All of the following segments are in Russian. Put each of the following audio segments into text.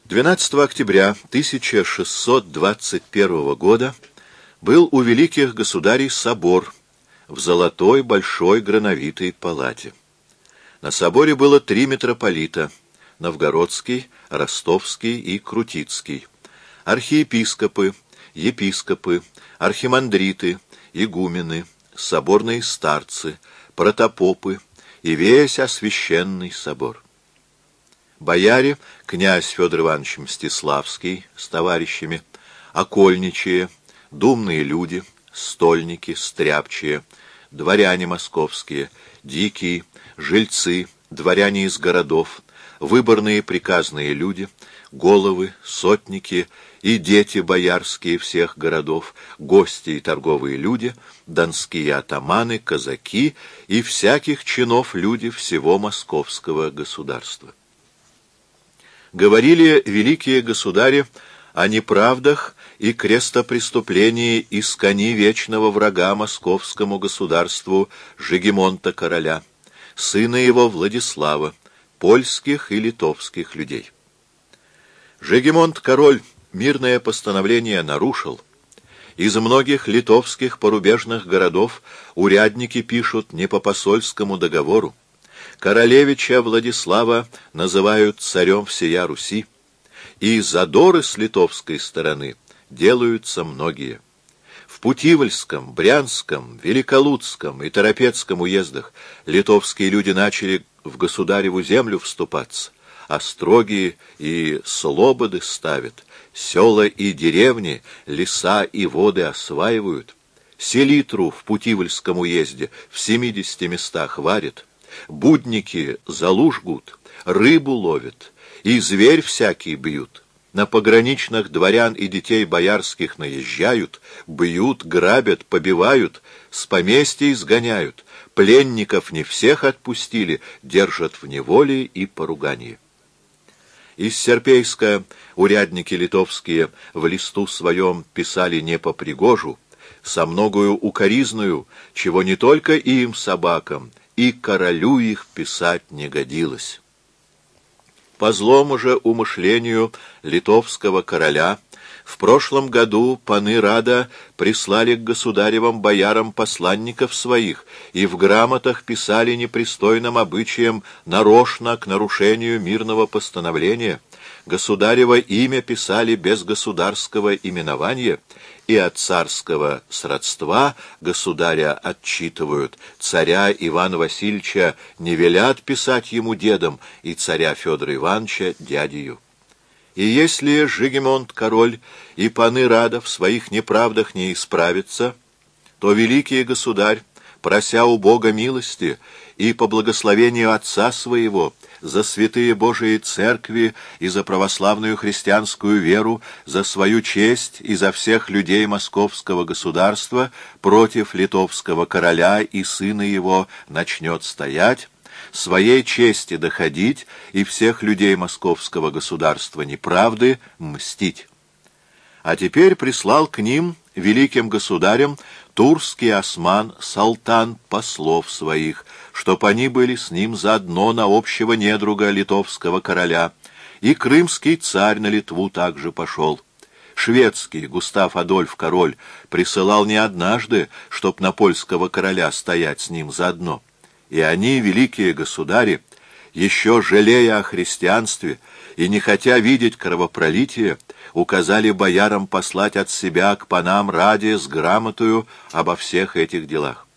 12 октября 1621 года был у великих государей собор в золотой большой грановитой палате. На соборе было 3 митрополита — новгородский, ростовский и крутицкий, архиепископы, епископы, архимандриты, игумены, соборные старцы, протопопы и весь освященный собор. Бояре, князь Федор Иванович Мстиславский с товарищами, окольничие, думные люди, стольники, стряпчие, дворяне московские, дикие, жильцы, дворяне из городов, выборные приказные люди, головы, сотники и дети боярские всех городов, гости и торговые люди, донские атаманы, казаки и всяких чинов люди всего московского государства. Говорили великие государи о неправдах и крестопреступлении искони вечного врага московскому государству Жегемонта короля, сына его Владислава, польских и литовских людей. Жегемонт король мирное постановление нарушил. Из многих литовских порубежных городов урядники пишут не по посольскому договору. Королевича Владислава называют царем всея Руси, и задоры с литовской стороны делаются многие. В Путивльском, Брянском, Великолудском и Торопецком уездах литовские люди начали в государеву землю вступаться, остроги и слободы ставят, села и деревни, леса и воды осваивают, селитру в Путивльском уезде в 70 местах варят, будники залу жгут, рыбу ловят, и зверь всякий бьют. На пограничных дворян и детей боярских наезжают, бьют, грабят, побивают, с поместья изгоняют, пленников не всех отпустили, держат в неволе и поругании. Из Серпейска урядники литовские в листу своем писали не по пригожу, со многою укоризную, чего не только им, собакам, и королю их писать не годилось. По злому же умышлению литовского короля в прошлом году паны Рада прислали к государевым боярам посланников своих и в грамотах писали непристойным обычаем нарочно к нарушению мирного постановления, государево имя писали без государского именования, и от царского сродства государя отчитывают, царя Ивана Васильевича не велят писать ему дедом, и царя Федора Ивановича дядею. И если Жегемонт король и паны Рада в своих неправдах не исправятся, то великий государь, прося у Бога милости и по благословению отца своего, за святые Божии церкви и за православную христианскую веру, за свою честь и за всех людей московского государства против литовского короля и сына его начнет стоять, своей чести доходить и всех людей московского государства неправды мстить. А теперь прислал к ним, великим государям, турский осман Салтан послов своих, чтоб они были с ним заодно на общего недруга литовского короля, и крымский царь на Литву также пошел. Шведский Густав Адольф король присылал не однажды, чтоб на польского короля стоять с ним заодно. И они, великие государи, еще жалея о христианстве и не хотя видеть кровопролитие, указали боярам послать от себя к панам Раде с грамотою обо всех этих делах.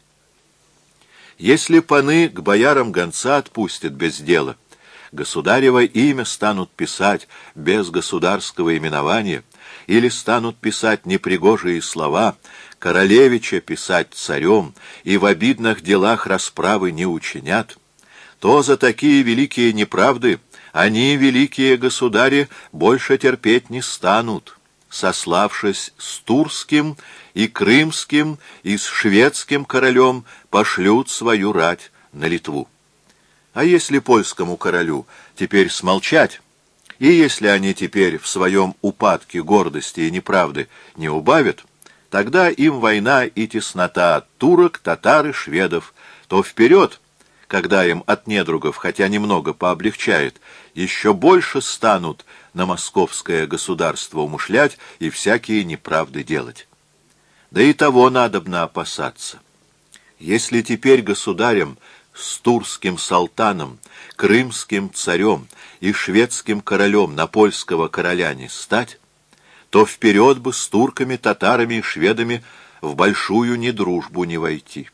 Если паны к боярам гонца отпустят без дела, государево имя станут писать без государского именования, или станут писать непригожие слова, королевича писать царем, и в обидных делах расправы не учинят, то за такие великие неправды они, великие государи, больше терпеть не станут, сославшись с турским и крымским и с шведским королем, пошлют свою рать на Литву. А если польскому королю теперь смолчать, и если они теперь в своем упадке гордости и неправды не убавят, тогда им война и теснота от турок, татар и шведов, то вперед когда им от недругов, хотя немного пооблегчает, еще больше станут на московское государство умышлять и всякие неправды делать. Да и того надобно опасаться. Если теперь государем с турским султаном, крымским царем и шведским королем на польского короля не стать, то вперед бы с турками, татарами и шведами в большую недружбу не войти.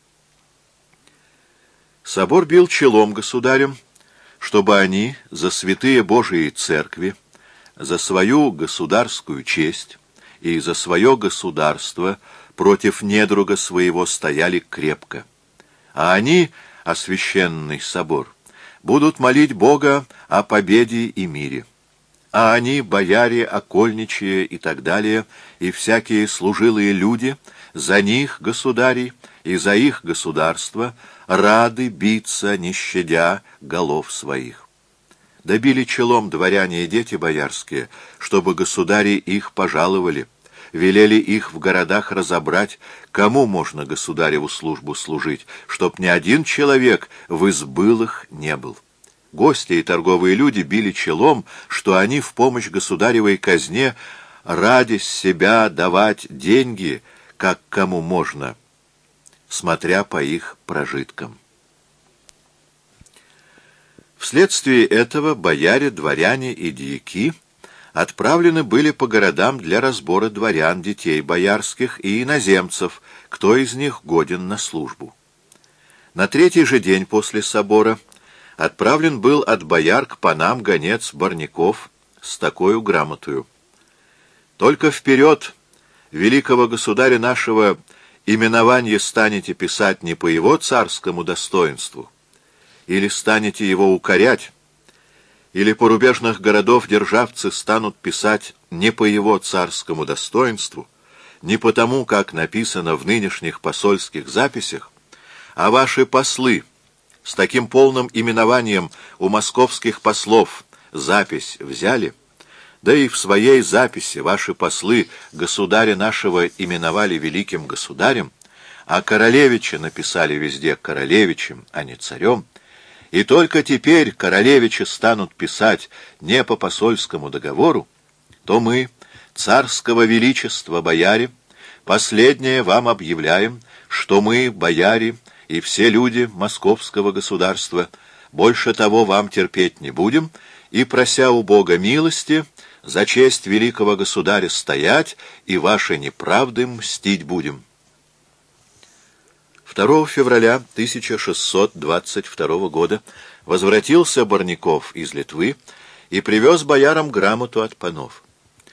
Собор бил челом государям, чтобы они за святые Божии церкви, за свою государскую честь и за свое государство против недруга своего стояли крепко. А они, о священный собор, будут молить Бога о победе и мире. А они, бояре, окольничие и так далее, и всякие служилые люди, за них, государей, и за их государство, рады биться, не щадя голов своих. Добили челом дворяне и дети боярские, чтобы государи их пожаловали, велели их в городах разобрать, кому можно государеву службу служить, чтоб ни один человек в избылых не был. Гости и торговые люди били челом, что они в помощь государевой казне ради себя давать деньги, как кому можно, смотря по их прожиткам. Вследствие этого бояре, дворяне и дьяки отправлены были по городам для разбора дворян, детей боярских и иноземцев, кто из них годен на службу. На третий же день после собора отправлен был от бояр к панам гонец Барников с такою грамотою: «Только вперед великого государя нашего именование станете писать не по его царскому достоинству, или станете его укорять, или порубежных городов державцы станут писать не по его царскому достоинству, не потому, как написано в нынешних посольских записях, а ваши послы с таким полным именованием у московских послов запись взяли, да и в своей записи ваши послы государя нашего именовали великим государем, а королевича написали везде королевичем, а не царем, и только теперь королевичи станут писать не по посольскому договору, то мы, царского величества бояре, последнее вам объявляем, что мы, бояре, и все люди московского государства, больше того вам терпеть не будем, и, прося у Бога милости, за честь великого государя стоять и ваши неправды мстить будем». 2 февраля 1622 года возвратился Барников из Литвы и привез боярам грамоту от панов.